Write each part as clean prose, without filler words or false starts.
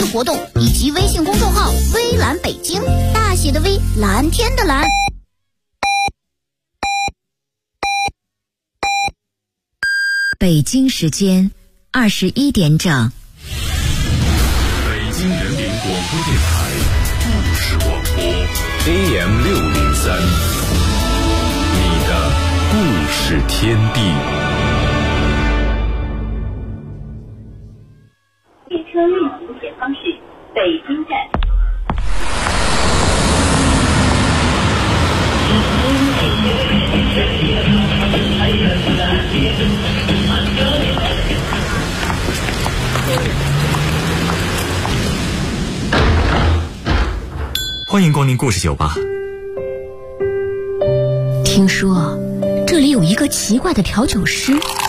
的活动，以及微信公众号微蓝北京，大写的微，蓝天的蓝。 北京时间21点整。 北京人民广播电台故事广播 AM603，你的故事天地。 列车运行前方是北京站。 欢迎光临故事酒吧。 听说这里有一个奇怪的调酒师，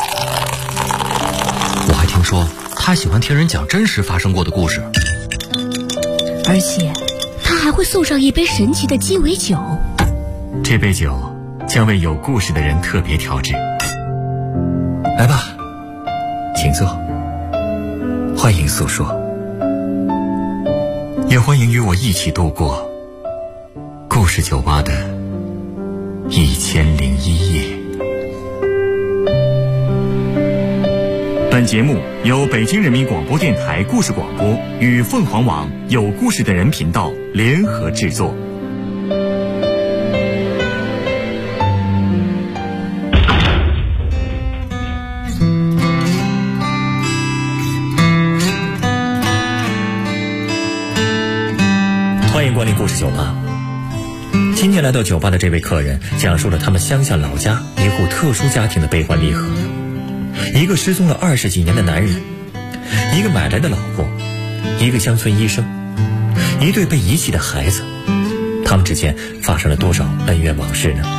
我还听说他喜欢听人讲真实发生过的故事， 而且他还会送上一杯神奇的鸡尾酒。 这杯酒将为有故事的人特别调制。 来吧，请坐，欢迎诉说， 也欢迎与我一起度过故事酒吧的1001夜。本节目由北京人民广播电台故事广播与凤凰网有故事的人频道联合制作。 欢迎光临故事酒吧。今天来到酒吧的这位客人讲述了他们乡下老家一户特殊家庭的悲欢离合，一个失踪了20几年的男人，一个买来的老婆，一个乡村医生，一对被遗弃的孩子，他们之间发生了多少恩怨往事呢？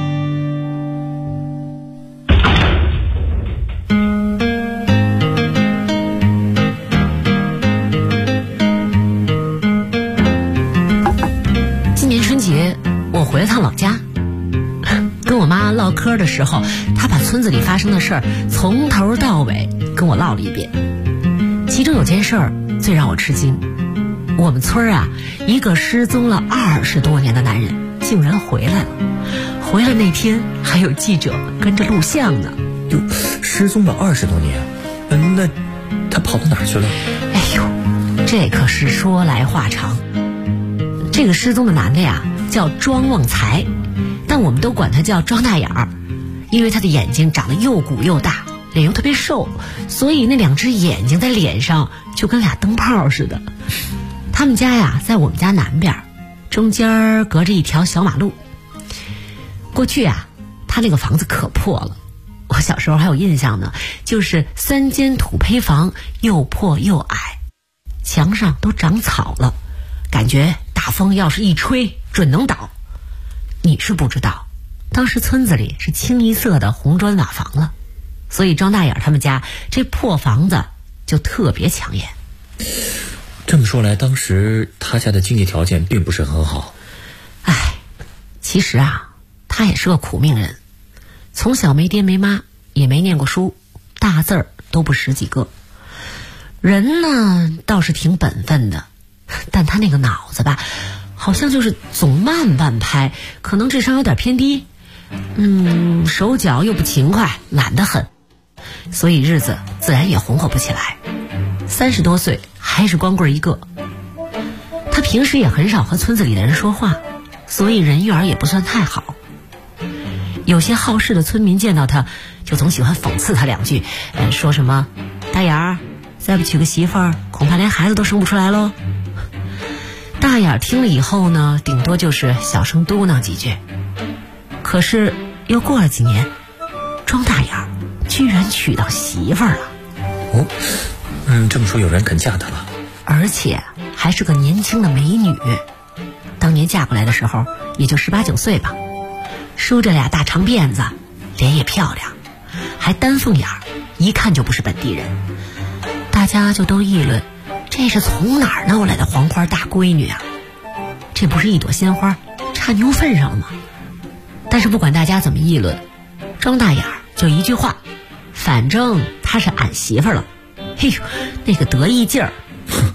回了趟老家，跟我妈唠嗑的时候，她把村子里发生的事儿从头到尾跟我唠了一遍。其中有件事儿最让我吃惊，我们村啊，一个失踪了20多年的男人竟然回来了。回来那天还有记者跟着录像呢。 哟，失踪了20多年，那他跑到哪儿去了？ 哎呦，这可是说来话长。这个失踪的男的呀，叫庄旺财，但我们都管他叫庄大眼儿，因为他的眼睛长得又鼓又大，脸又特别瘦，所以那2只眼睛在脸上就跟俩灯泡似的。他们家呀在我们家南边，中间隔着一条小马路。过去啊，他那个房子可破了，我小时候还有印象呢，就是3间土坯房，又破又矮，墙上都长草了，感觉大风要是一吹准能倒。你是不知道，当时村子里是清一色的红砖瓦房了，所以庄大眼他们家这破房子就特别抢眼。 这么说来，当时他家的经济条件并不是很好。 唉，其实啊，他也是个苦命人，从小没爹没妈，也没念过书，大字儿都不识几个。人呢倒是挺本分的，但他那个脑子吧，好像就是总慢半拍，可能智商有点偏低，手脚又不勤快，懒得很，所以日子自然也红火不起来。30多岁还是光棍一个。他平时也很少和村子里的人说话，所以人缘也不算太好。有些好事的村民见到他就总喜欢讽刺他2句，说什么大眼儿再不娶个媳妇儿，恐怕连孩子都生不出来喽。大眼听了以后呢，顶多就是小声嘟囔几句。可是又过了几年，庄大眼居然娶到媳妇儿了。 哦，这么说有人肯嫁他了， 而且还是个年轻的美女。当年嫁过来的时候也就18、19岁吧，梳着俩大长辫子，脸也漂亮，还丹凤眼，一看就不是本地人。大家就都议论，这是从哪儿弄来的黄花大闺女啊？这不是一朵鲜花插牛粪上了吗？但是不管大家怎么议论，庄大眼就一句话，反正她是俺媳妇儿了。嘿呦，那个得意劲儿！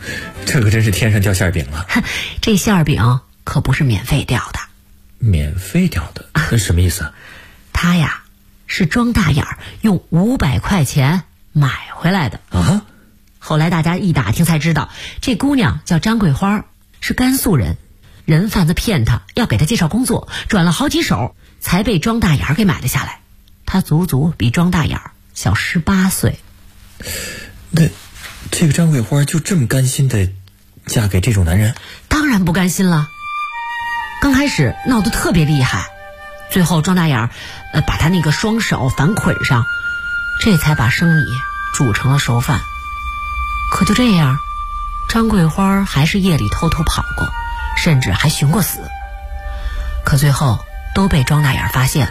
这可真是天上掉馅饼了。 这馅饼可不是免费掉的。 免费掉的？那什么意思啊？ 他呀，是庄大眼用500块钱买回来的啊。 后来大家一打听才知道，这姑娘叫张桂花，是甘肃人。人贩子骗她，要给她介绍工作，转了好几手，才被庄大眼给买了下来。她足足比庄大眼小18岁。 那这个张桂花就这么甘心的嫁给这种男人？ 当然不甘心了。刚开始闹得特别厉害，最后庄大眼把她那个双手反捆上，这才把生米煮成了熟饭。可就这样，张桂花还是夜里偷偷跑过，甚至还寻过死。可最后都被庄大眼发现了。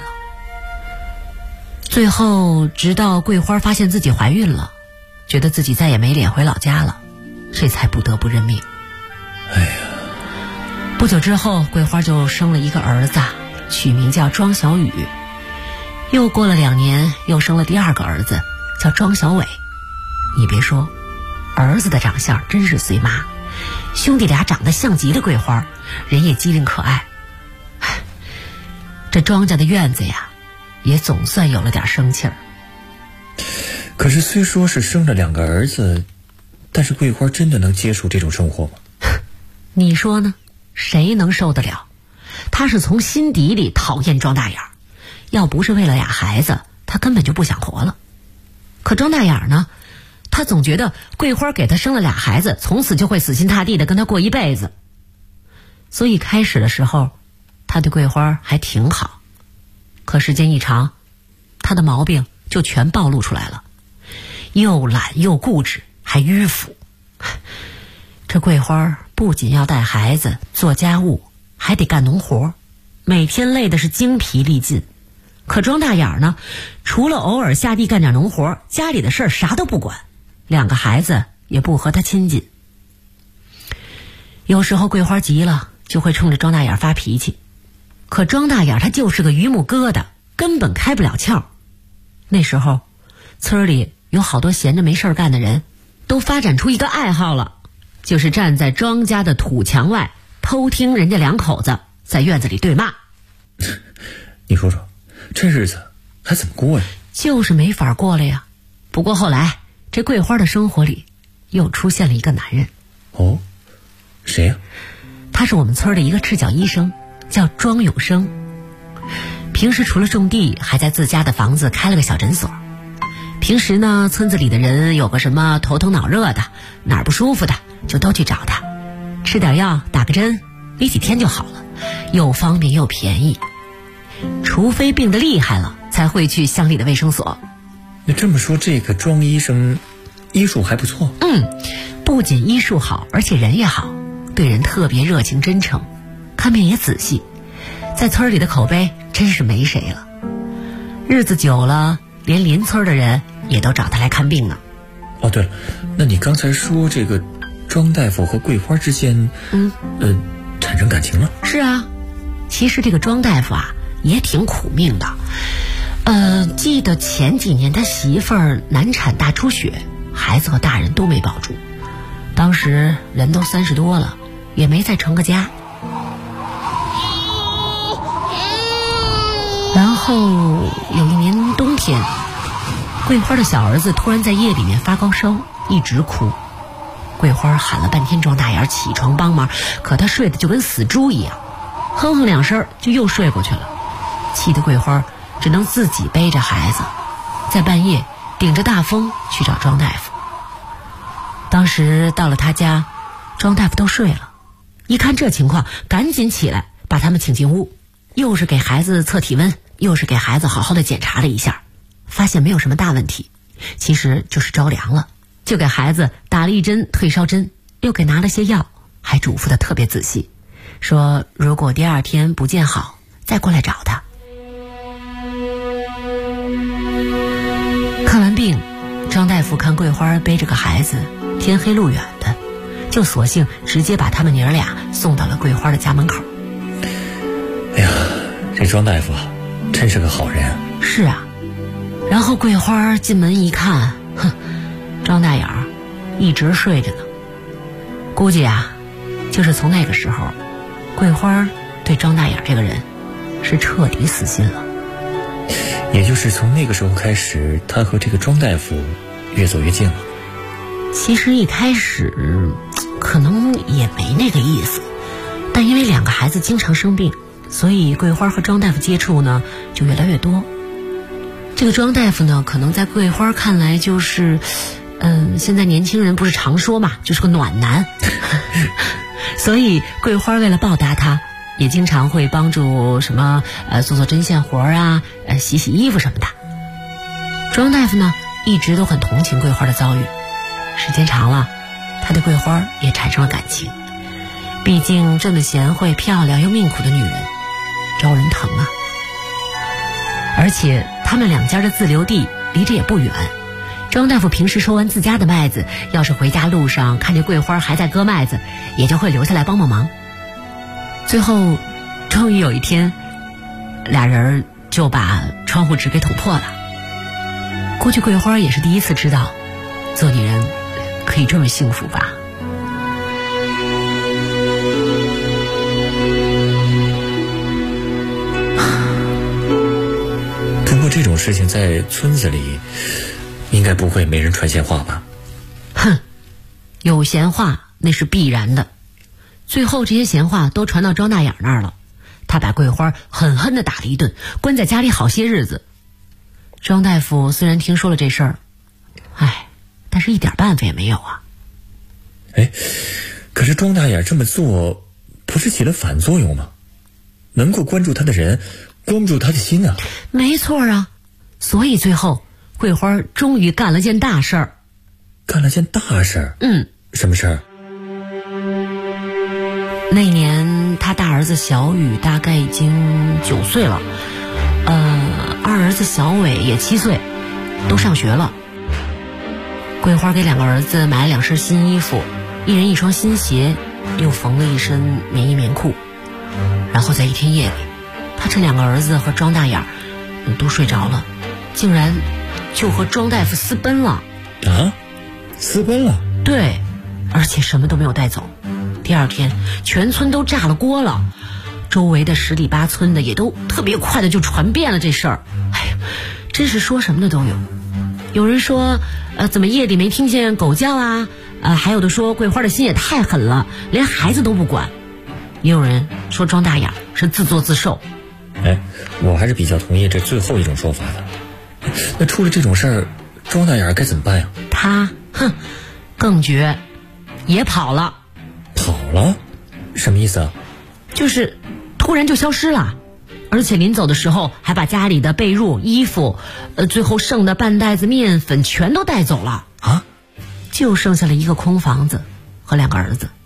最后直到桂花发现自己怀孕了，觉得自己再也没脸回老家了，这才不得不认命。 哎呀， 不久之后，桂花就生了一个儿子，取名叫庄小雨。又过了2年，又生了第2个儿子，叫庄小伟。你别说，儿子的长相真是随妈，兄弟俩长得像极了桂花，人也机灵可爱。这庄家的院子呀，也总算有了点生气儿。 可是虽说是生了2个儿子，但是桂花真的能接受这种生活吗？ 你说呢？谁能受得了？他是从心底里讨厌庄大眼，要不是为了俩孩子，他根本就不想活了。可庄大眼呢，他总觉得桂花给他生了俩孩子，从此就会死心塌地的跟他过一辈子。所以开始的时候，他对桂花还挺好。可时间一长，他的毛病就全暴露出来了，又懒又固执，还迂腐。这桂花不仅要带孩子做家务，还得干农活，每天累的是精疲力尽。可庄大眼呢，除了偶尔下地干点农活，家里的事儿啥都不管，2个孩子也不和他亲近。有时候桂花急了，就会冲着庄大眼发脾气，可庄大眼他就是个榆木疙瘩，根本开不了窍。那时候村里有好多闲着没事干的人，都发展出一个爱好了，就是站在庄家的土墙外偷听人家2口子在院子里对骂。 你说说，这日子还怎么过呀？ 就是没法过了呀。不过后来这桂花的生活里又出现了一个男人。 哦，谁呀？ 他是我们村的一个赤脚医生，叫庄永生。平时除了种地，还在自家的房子开了个小诊所。平时呢，村子里的人有个什么头疼脑热的，哪儿不舒服的，就都去找他，吃点药，打个针，没几天就好了，又方便又便宜。除非病得厉害了，才会去乡里的卫生所。 那这么说，这个庄医生医术还不错。 不仅医术好，而且人也好，对人特别热情真诚，看病也仔细，在村里的口碑真是没谁了。日子久了，连邻村的人也都找他来看病呢。 哦，对了，那你刚才说这个庄大夫和桂花之间产生感情了？ 是啊，其实这个庄大夫啊也挺苦命的。记得前几年他媳妇儿难产大出血，孩子和大人都没保住，当时人都30多了，也没再成个家。然后有一年冬天，桂花的小儿子突然在夜里面发高烧，一直哭。桂花喊了半天庄大眼起床帮忙，可他睡得就跟死猪一样，哼哼2声就又睡过去了。气得桂花只能自己背着孩子，在半夜顶着大风去找庄大夫。当时到了他家，庄大夫都睡了，一看这情况，赶紧起来把他们请进屋，又是给孩子测体温，又是给孩子好好的检查了一下，发现没有什么大问题，其实就是着凉了，就给孩子打了1针退烧针，又给拿了些药，还嘱咐的特别仔细，说如果第2天不见好，再过来找他。看完病，张大夫看桂花背着个孩子，天黑路远的，就索性直接把他们娘俩送到了桂花的家门口。 哎呀，这庄大夫啊，真是个好人啊。 是啊，然后桂花进门一看，庄大眼一直睡着呢。 估计啊，就是从那个时候，桂花对张大眼这个人是彻底死心了。 也就是从那个时候开始，他和这个庄大夫越走越近了。 其实一开始可能也没那个意思，但因为两个孩子经常生病，所以桂花和庄大夫接触呢就越来越多。这个庄大夫呢，可能在桂花看来就是现在年轻人不是常说嘛，就是个暖男所以桂花为了报答他，也经常会帮助什么做做针线活啊，洗洗衣服什么的。庄大夫呢一直都很同情桂花的遭遇，时间长了，他对桂花也产生了感情。毕竟这么贤惠漂亮又命苦的女人招人疼啊。而且他们两家的自留地离着也不远，庄大夫平时收完自家的麦子，要是回家路上看见桂花还在割麦子，也就会留下来帮忙。最后终于有一天，俩人就把窗户纸给捅破了。估计桂花也是第一次知道做女人可以这么幸福吧。 不过这种事情在村子里应该不会没人传闲话吧？ 哼，有闲话那是必然的。最后这些闲话都传到庄大眼那儿了，他把桂花狠狠地打了一顿，关在家里好些日子。庄大夫虽然听说了这事儿，但是一点办法也没有啊。 可是庄大眼这么做不是起了反作用吗？能够关注他的人关不住他的心啊。 没错啊，所以最后桂花终于干了件大事儿。 干了件大事儿？什么事儿？ 那年他大儿子小雨大概已经9岁了，二儿子小伟也7岁，都上学了。桂花给两个儿子买了2身新衣服，一人1双新鞋，又缝了1身棉衣棉裤。然后在一天夜里，他趁两个儿子和庄大眼都睡着了，竟然就和庄大夫私奔了。 啊？私奔了？ 对，而且什么都没有带走。第二天全村都炸了锅了，周围的10里8村的也都特别快的就传遍了这事儿。真是说什么的都有。有人说怎么夜里没听见狗叫啊？还有的说桂花的心也太狠了，连孩子都不管。也有人说庄大眼是自作自受。 我还是比较同意这最后一种说法的。那出了这种事儿，庄大眼该怎么办呀？ 他更绝，也跑了。 跑了？什么意思啊？ 就是突然就消失了，而且临走的时候还把家里的被褥、衣服，最后剩的半袋子面粉全都带走了啊！ 就剩下了一个空房子和2个儿子。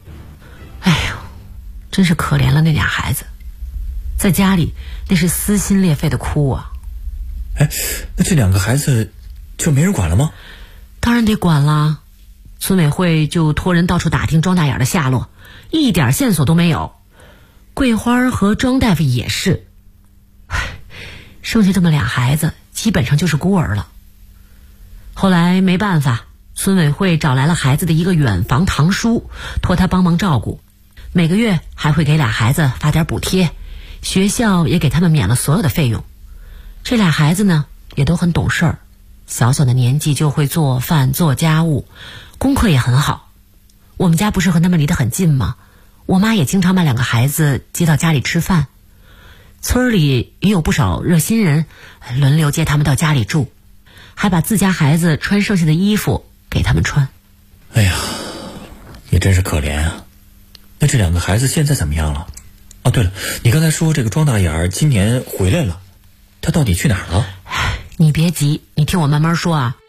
真是可怜了那俩孩子，在家里那是撕心裂肺的哭啊。 那这2个孩子就没人管了吗？ 当然得管啦。村委会就托人到处打听庄大眼的下落，一点线索都没有。桂花和庄大夫也是，剩下这么俩孩子基本上就是孤儿了。后来没办法，村委会找来了孩子的一个远房堂叔，托他帮忙照顾，每个月还会给俩孩子发点补贴，学校也给他们免了所有的费用。这俩孩子呢也都很懂事儿，小小的年纪就会做饭做家务，功课也很好。我们家不是和他们离得很近吗？我妈也经常把2个孩子接到家里吃饭。村里也有不少热心人轮流接他们到家里住，还把自家孩子穿剩下的衣服给他们穿。 也真是可怜啊。那这2个孩子现在怎么样了？对了，你刚才说这个庄大眼今年回来了，他到底去哪儿了？ 你别急，你听我慢慢说啊。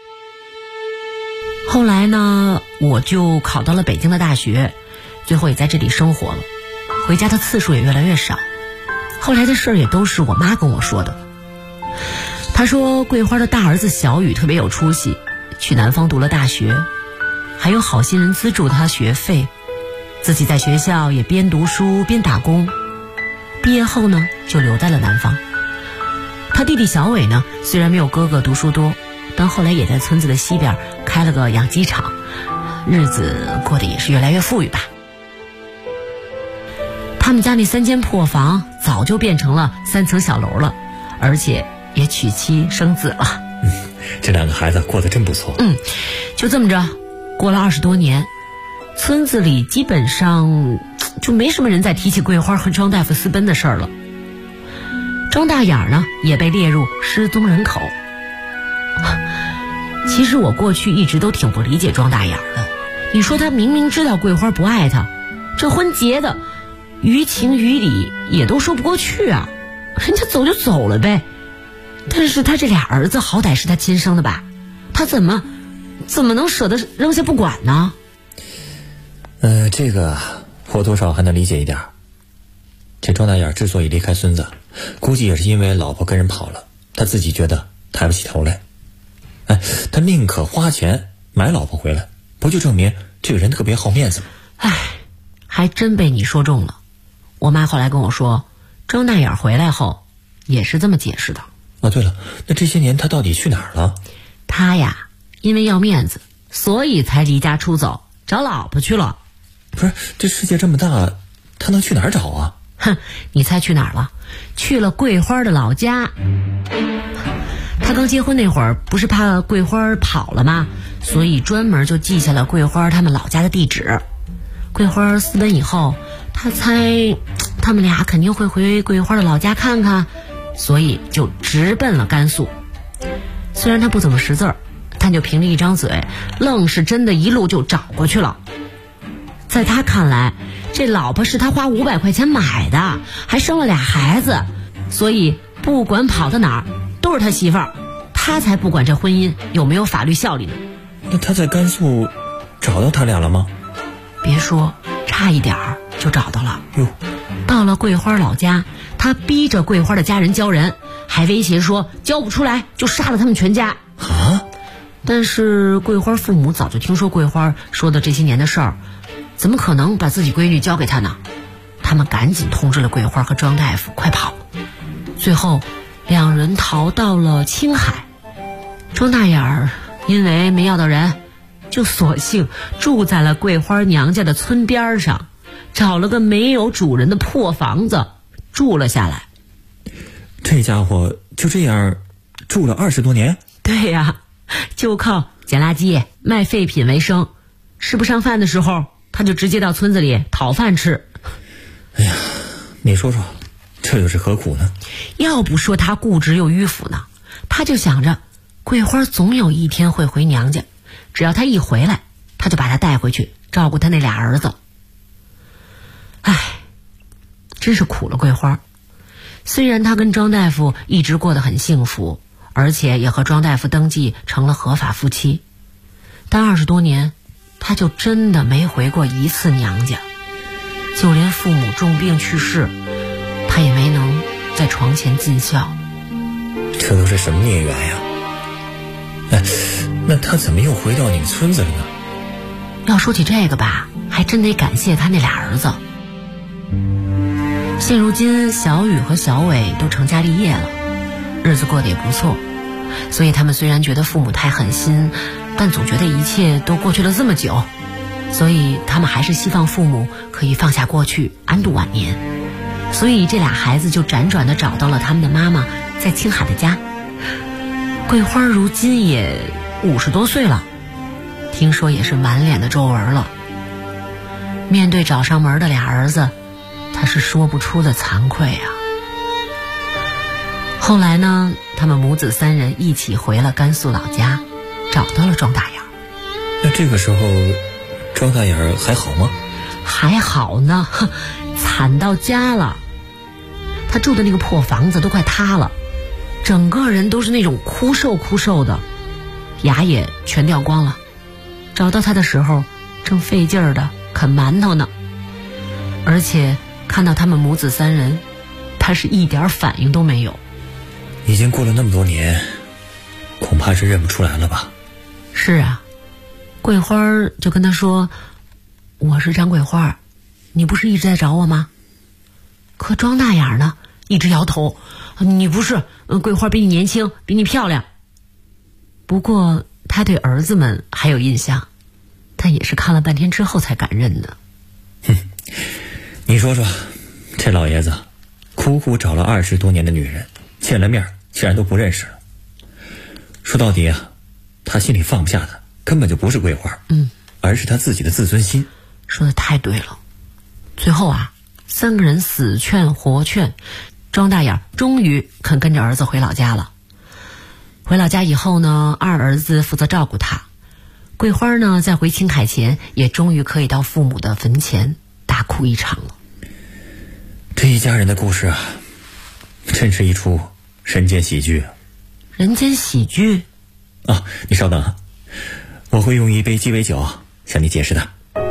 后来呢，我就考到了北京的大学，最后也在这里生活了，回家的次数也越来越少。后来的事儿也都是我妈跟我说的。她说桂花的大儿子小雨特别有出息，去南方读了大学，还有好心人资助他学费，自己在学校也边读书边打工，毕业后呢就留在了南方。他弟弟小伟呢，虽然没有哥哥读书多，但后来也在村子的西边开了个养鸡场， 日子过得也是越来越富裕吧。他们家那3间破房早就变成了3层小楼了，而且也娶妻生子了。 这2个孩子过得真不错。 就这么着，过了20多年，村子里基本上就没什么人再提起桂花和庄大夫私奔的事儿了。庄大眼呢也被列入失踪人口。其实我过去一直都挺不理解庄大眼的。你说他明明知道桂花不爱他，这婚结的于情于理也都说不过去啊，人家走就走了呗。但是他这俩儿子好歹是他亲生的吧，他怎么能舍得扔下不管呢？ 这个我多少还能理解一点。这庄大眼之所以离开孙子，估计也是因为老婆跟人跑了，他自己觉得抬不起头来。他宁可花钱买老婆回来，不就证明这个人特别好面子吗？ 还真被你说中了。我妈后来跟我说，庄大眼回来后也是这么解释的。 对了，那这些年他到底去哪儿了？ 他呀，因为要面子，所以才离家出走，找老婆去了。 不是，这世界这么大，他能去哪儿找啊？ 你猜去哪儿了？去了桂花的老家。他刚结婚那会儿，不是怕桂花跑了吗？所以专门就记下了桂花他们老家的地址。桂花私奔以后，他猜他们俩肯定会回桂花的老家看看，所以就直奔了甘肃。虽然他不怎么识字儿，但就凭着一张嘴，愣是真的一路就找过去了。在他看来，这老婆是他花500块钱买的，还生了俩孩子，所以不管跑到哪儿都是他媳妇儿，他才不管这婚姻有没有法律效力呢。 那他在甘肃找到他俩了吗？ 别说，差一点儿就找到了。到了桂花老家，他逼着桂花的家人交人，还威胁说交不出来就杀了他们全家。但是桂花父母早就听说桂花说的这些年的事儿，怎么可能把自己闺女交给他呢？他们赶紧通知了桂花和庄大夫快跑。最后2人逃到了青海。庄大眼儿因为没要到人，就索性住在了桂花娘家的村边上，找了个没有主人的破房子住了下来。 这家伙就这样住了20多年？ 对呀，就靠捡垃圾卖废品为生，吃不上饭的时候他就直接到村子里讨饭吃。 你说说这又是何苦呢？ 要不说他固执又迂腐呢，他就想着桂花总有一天会回娘家，只要他一回来，他就把她带回去照顾他那俩儿子。真是苦了桂花。虽然他跟庄大夫一直过得很幸福，而且也和庄大夫登记成了合法夫妻，但20多年他就真的没回过一次娘家，就连父母重病去世，他也没能在床前尽孝。 这都是什么孽缘呀？那他怎么又回到你们村子了呢？ 要说起这个吧，还真得感谢他那俩儿子。现如今小雨和小伟都成家立业了，日子过得也不错，所以他们虽然觉得父母太狠心，但总觉得一切都过去了这么久，所以他们还是希望父母可以放下过去，安度晚年。所以这俩孩子就辗转地找到了他们的妈妈在青海的家。桂花如今也50多岁了，听说也是满脸的皱纹了。面对找上门的俩儿子，他是说不出的惭愧啊。后来呢，他们母子3人一起回了甘肃老家，找到了庄大眼。 那这个时候庄大眼还好吗？ 还好呢，惨到家了。他住的那个破房子都快塌了，整个人都是那种枯瘦的，牙也全掉光了。找到他的时候正费劲儿的啃馒头呢，而且看到他们母子3人，他是一点反应都没有。 已经过了那么多年，恐怕是认不出来了吧？ 是啊，桂花就跟他说，我是张桂花，你不是一直在找我吗？可庄大眼呢一直摇头，你不是，桂花比你年轻，比你漂亮。不过他对儿子们还有印象， 但也是看了半天之后才敢认的。 你说说，这老爷子苦苦找了20多年的女人，见了面竟然都不认识了。说到底啊，他心里放不下的根本就不是桂花，而是他自己的自尊心。 说的太对了。最后啊，3个人死劝活劝，庄大眼终于肯跟着儿子回老家了。回老家以后呢，二儿子负责照顾他，桂花呢在回青海前也终于可以到父母的坟前大哭一场了。 这一家人的故事啊，真是一出人间喜剧。 人间喜剧？ 啊，你稍等啊，我会用一杯鸡尾酒向你解释的。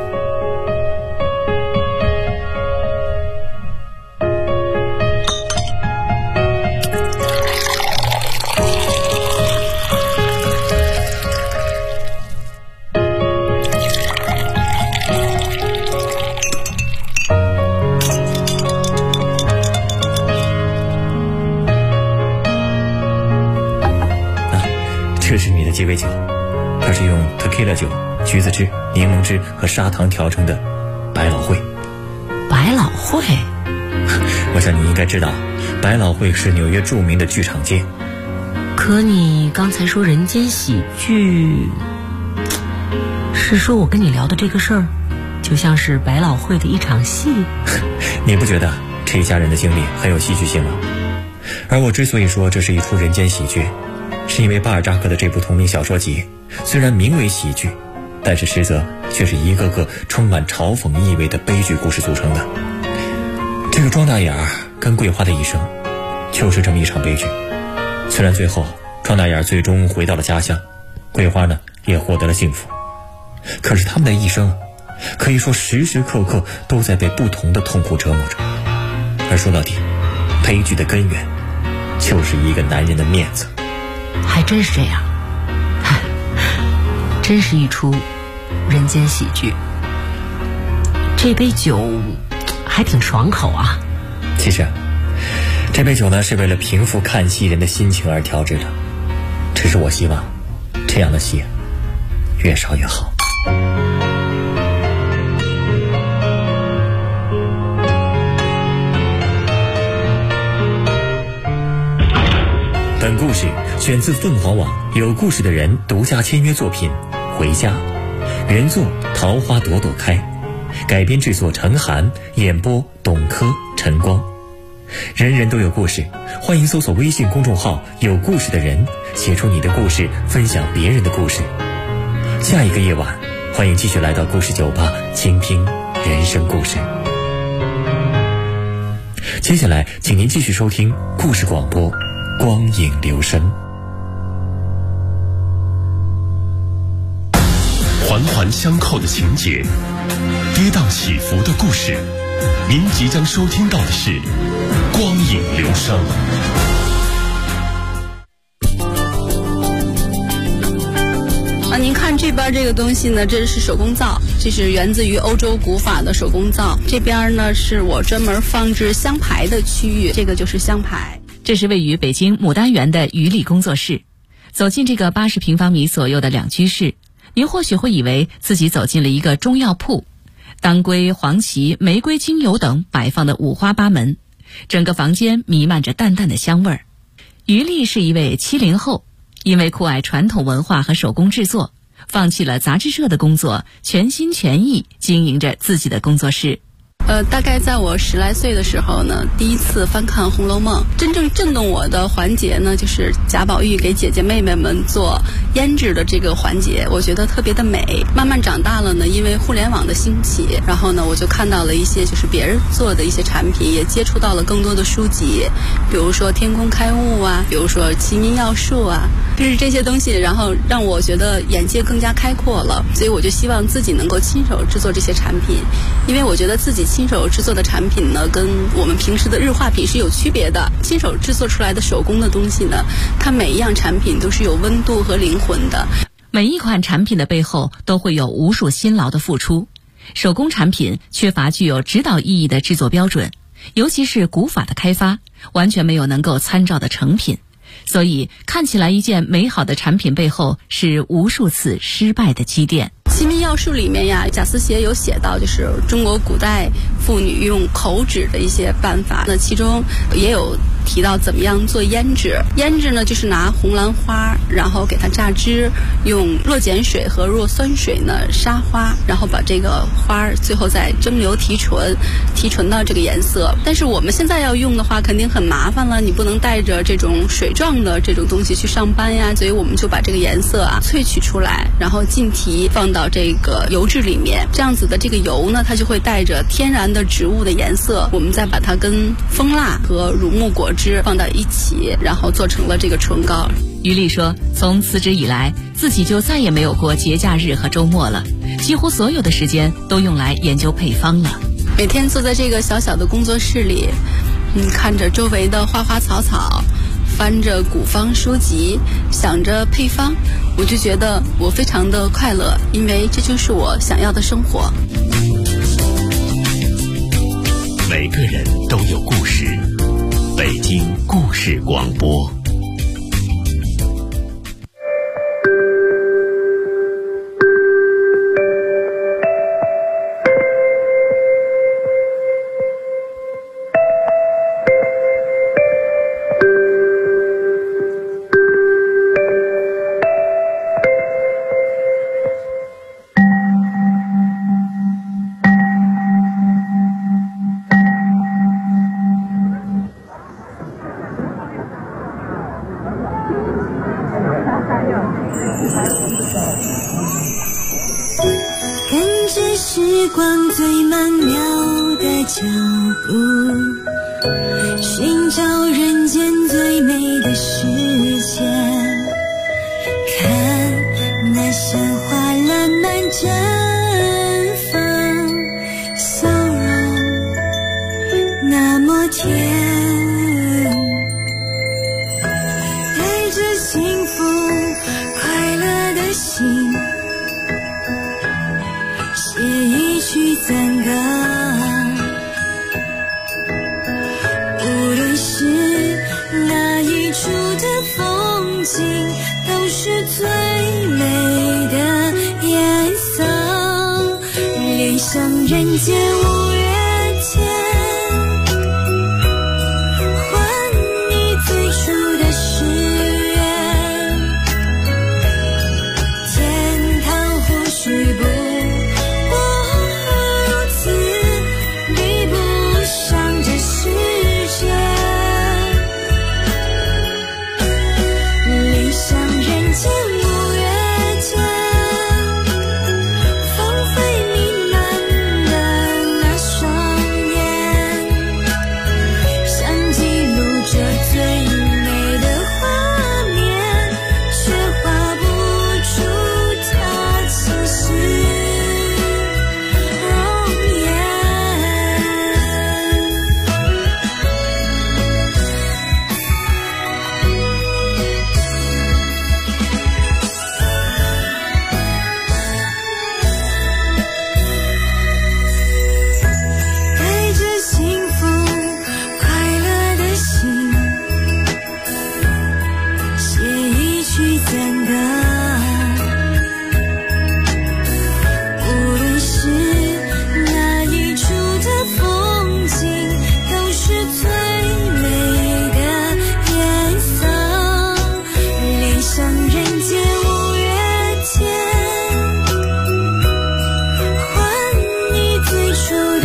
这是你的鸡尾酒，它是用 tequila 酒、橘子汁、柠檬汁和砂糖调成的百老汇。 百老汇？ 我想你应该知道，百老汇是纽约著名的剧场街。 可你刚才说人间喜剧，是说我跟你聊的这个事儿就像是百老汇的一场戏？ 你不觉得这一家人的经历很有戏剧性吗？而我之所以说这是一出人间喜剧，是因为巴尔扎克的这部同名小说集虽然名为喜剧，但是实则却是一个个充满嘲讽意味的悲剧故事组成的。这个庄大眼跟桂花的一生就是这么一场悲剧。虽然最后庄大眼最终回到了家乡，桂花呢也获得了幸福，可是他们的一生可以说时时刻刻都在被不同的痛苦折磨着。而说到底，悲剧的根源就是一个男人的面子。 还真是这样，真是一出人间喜剧。这杯酒还挺爽口啊。 其实这杯酒呢是为了平复看戏人的心情而调制的，只是我希望这样的戏越少越好。本故事选自凤凰网有故事的人独家签约作品《回家》，原作桃花朵朵开，改编制作陈寒，演播董珂、陈光。人人都有故事，欢迎搜索微信公众号有故事的人，写出你的故事，分享别人的故事。下一个夜晚，欢迎继续来到故事酒吧，倾听人生故事。接下来请您继续收听故事广播光影留声。 环环相扣的情节，跌宕起伏的故事，您即将收听到的是光影留声。 您看这边这个东西呢，这是手工皂，这是源自于欧洲古法的手工皂。这边呢是我专门放置香牌的区域，这个就是香牌。 这是位于北京牡丹园的于丽工作室。走进这个80平方米左右的两居室，您或许会以为自己走进了一个中药铺，当归、黄芪、玫瑰精油等摆放的五花八门，整个房间弥漫着淡淡的香味儿。于丽是一位70后，因为酷爱传统文化和手工制作，放弃了杂志社的工作，全心全意经营着自己的工作室。 大概在我10来岁的时候呢，第一次翻看《红楼梦》，真正震动我的环节呢，就是贾宝玉给姐姐妹妹们做胭脂的这个环节，我觉得特别的美。慢慢长大了呢，因为互联网的兴起，然后呢，我就看到了一些就是别人做的一些产品，也接触到了更多的书籍，比如说天工开物啊，比如说齐民要术啊，就是这些东西，然后让我觉得眼界更加开阔了，所以我就希望自己能够亲手制作这些产品，因为我觉得自己亲手制作的产品呢，跟我们平时的日化品是有区别的。亲手制作出来的手工的东西呢，它每一样产品都是有温度和灵魂的。 每一款产品的背后都会有无数辛劳的付出。手工产品缺乏具有指导意义的制作标准，尤其是古法的开发，完全没有能够参照的成品。所以看起来一件美好的产品背后是无数次失败的积淀。 齐民要术里面呀，贾思勰有写到，就是中国古代妇女用口纸的一些办法，那其中也有提到怎么样做胭脂。胭脂呢，就是拿红兰花，然后给它榨汁，用弱碱水和弱酸水呢杀花，然后把这个花最后再蒸馏提纯，提纯到这个颜色。但是我们现在要用的话，肯定很麻烦了，你不能带着这种水状的这种东西去上班呀，所以我们就把这个颜色萃取出来，然后浸提放到这个油脂里面，这样子的这个油呢，它就会带着天然的植物的颜色，我们再把它跟蜂蜡和乳木果汁放到一起，然后做成了这个唇膏。 于丽说，从辞职以来，自己就再也没有过节假日和周末了，几乎所有的时间都用来研究配方了。 每天坐在这个小小的工作室里，看着周围的花花草草，翻着古方书籍，想着配方，我就觉得我非常的快乐，因为这就是我想要的生活。 每个人都有故事，北京故事广播。 跟着时光最曼妙的脚步，寻找人间最美的世界，看那鲜花烂漫绽放，笑容那么甜，带着幸福快乐的心，写一曲赞歌，无论是哪一处的风景，都是最美的颜色，恋上人间五月天，还你最初的誓愿，天堂或许不最初